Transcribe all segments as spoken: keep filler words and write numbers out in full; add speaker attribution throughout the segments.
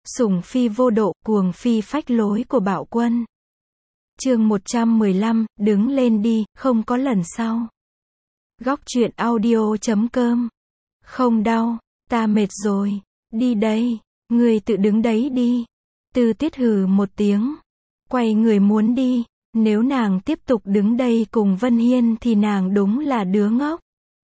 Speaker 1: Sủng phi vô độ, cuồng phi phách lối của Bạo Quân. Chương một trăm mười lăm, đứng lên đi, không có lần sau. Góc truyện audio chấm com. Không đau, ta mệt rồi. Đi đây, người tự đứng đấy đi. Tư Tuyết hừ một tiếng. Quay người muốn đi. Nếu nàng tiếp tục đứng đây cùng Vân Hiên thì nàng đúng là đứa ngốc.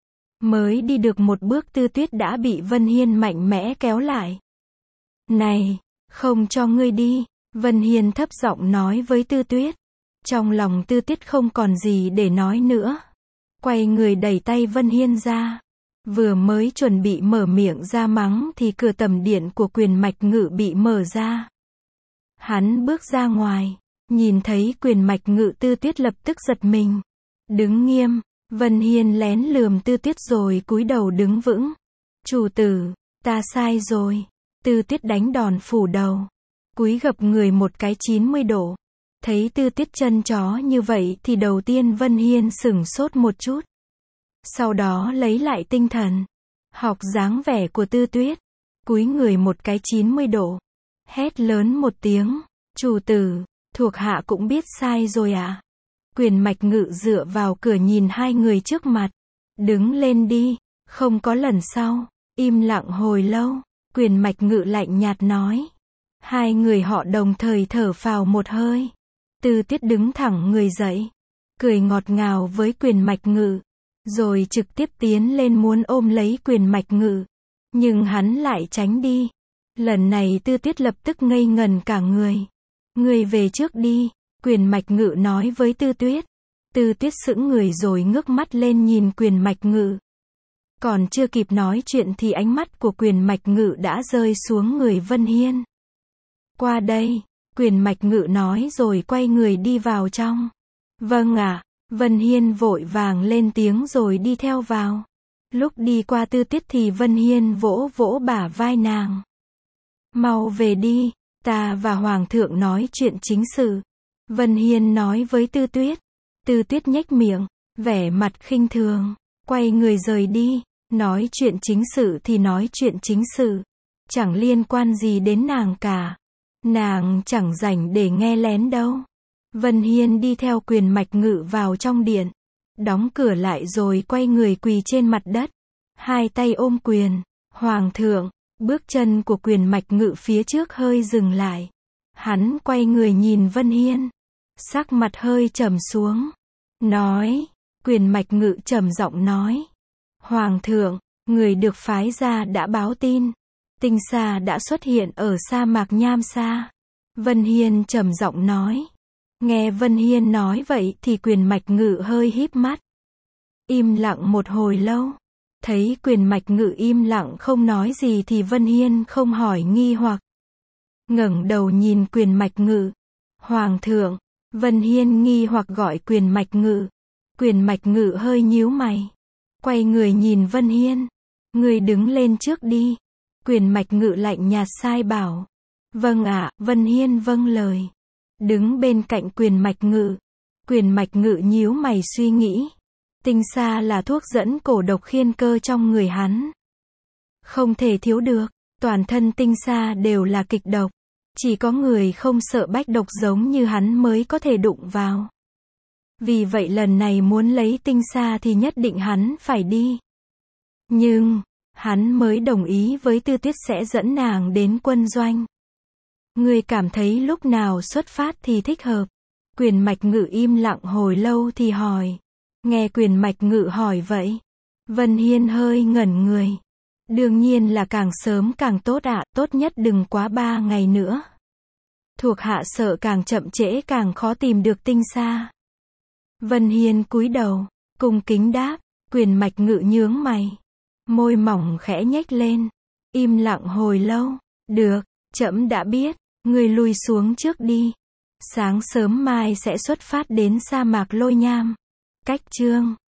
Speaker 1: Mới đi được một bước Tư Tuyết đã bị Vân Hiên mạnh mẽ kéo lại. Này, không cho ngươi đi, Vân Hiên thấp giọng nói với Tư Tuyết. Trong lòng Tư Tuyết không còn gì để nói nữa. Quay người đẩy tay Vân Hiên ra. Vừa mới chuẩn bị mở miệng ra mắng thì cửa tầm điện của Quyền Mạch Ngự bị mở ra. Hắn bước ra ngoài, nhìn thấy Quyền Mạch Ngự, Tư Tuyết lập tức giật mình. Đứng nghiêm, Vân Hiên lén lườm Tư Tuyết rồi cúi đầu đứng vững. Chủ tử, ta sai rồi. Tư Tuyết đánh đòn phủ đầu. Cúi gập người một cái chín mươi độ. Thấy Tư Tuyết chân chó như vậy thì đầu tiên Vân Hiên sửng sốt một chút. Sau đó lấy lại tinh thần. Học dáng vẻ của Tư Tuyết. Cúi người một cái chín mươi độ. Hét lớn một tiếng. Chủ tử, thuộc hạ cũng biết sai rồi ạ. À? Quyền Mạch Ngự dựa vào cửa nhìn hai người trước mặt. Đứng lên đi, không có lần sau. Im lặng hồi lâu. Quyền Mạch Ngự lạnh nhạt nói. Hai người họ đồng thời thở phào một hơi. Tư Tuyết đứng thẳng người dậy. Cười ngọt ngào với Quyền Mạch Ngự. Rồi trực tiếp tiến lên muốn ôm lấy Quyền Mạch Ngự. Nhưng hắn lại tránh đi. Lần này Tư Tuyết lập tức ngây ngần cả người. Người về trước đi. Quyền Mạch Ngự nói với Tư Tuyết. Tư Tuyết sững người rồi ngước mắt lên nhìn Quyền Mạch Ngự. Còn chưa kịp nói chuyện thì ánh mắt của Quyền Mạch Ngự đã rơi xuống người Vân Hiên. Qua đây, Quyền Mạch Ngự nói rồi quay người đi vào trong. Vâng ạ, Vân Hiên vội vàng lên tiếng rồi đi theo vào. Lúc đi qua Tư Tuyết thì Vân Hiên vỗ vỗ bả vai nàng. Mau về đi, ta và Hoàng thượng nói chuyện chính sự. Vân Hiên nói với Tư Tuyết. Tư Tuyết nhếch miệng, vẻ mặt khinh thường, quay người rời đi. Nói chuyện chính sự thì nói chuyện chính sự. Chẳng liên quan gì đến nàng cả. Nàng chẳng rảnh để nghe lén đâu. Vân Hiên đi theo Quyền Mạch Ngự vào trong điện. Đóng cửa lại rồi quay người quỳ trên mặt đất. Hai tay ôm quyền. Hoàng thượng, bước chân của Quyền Mạch Ngự phía trước hơi dừng lại. Hắn quay người nhìn Vân Hiên. Sắc mặt hơi trầm xuống. Nói. Quyền Mạch Ngự trầm giọng nói. Hoàng thượng, người được phái ra đã báo tin. Tinh Sa đã xuất hiện ở sa mạc Nham Sa. Vân Hiên trầm giọng nói. Nghe Vân Hiên nói vậy thì Quyền Mạch Ngự hơi híp mắt. Im lặng một hồi lâu. Thấy Quyền Mạch Ngự im lặng không nói gì thì Vân Hiên không hỏi nghi hoặc. Ngẩng đầu nhìn Quyền Mạch Ngự. Hoàng thượng, Vân Hiên nghi hoặc gọi Quyền Mạch Ngự. Quyền Mạch Ngự hơi nhíu mày. Quay người nhìn Vân Hiên. Người đứng lên trước đi. Quyền Mạch Ngự lạnh nhạt sai bảo. Vâng ạ, Vân Hiên vâng lời. Đứng bên cạnh Quyền Mạch Ngự. Quyền Mạch Ngự nhíu mày suy nghĩ. Tinh Sa là thuốc dẫn cổ độc khiên cơ trong người hắn. Không thể thiếu được. Toàn thân Tinh Sa đều là kịch độc. Chỉ có người không sợ bách độc giống như hắn mới có thể đụng vào. Vì vậy lần này muốn lấy Tinh Sa thì nhất định hắn phải đi. Nhưng, hắn mới đồng ý với Tư Tuyết sẽ dẫn nàng đến quân doanh. Người cảm thấy lúc nào xuất phát thì thích hợp. Quyền Mạch Ngự im lặng hồi lâu thì hỏi. Nghe Quyền Mạch Ngự hỏi vậy. Vân Hiên hơi ngẩn người. Đương nhiên là càng sớm càng tốt ạ, à, tốt nhất đừng quá ba ngày nữa. Thuộc hạ sợ càng chậm trễ càng khó tìm được Tinh Sa. Vân Hiên cúi đầu, cung kính đáp. Quyền Mạch Ngự nhướng mày. Môi mỏng khẽ nhếch lên. Im lặng hồi lâu. Được, trẫm đã biết. Người lui xuống trước đi. Sáng sớm mai sẽ xuất phát đến sa mạc Lôi Nham. Cách chương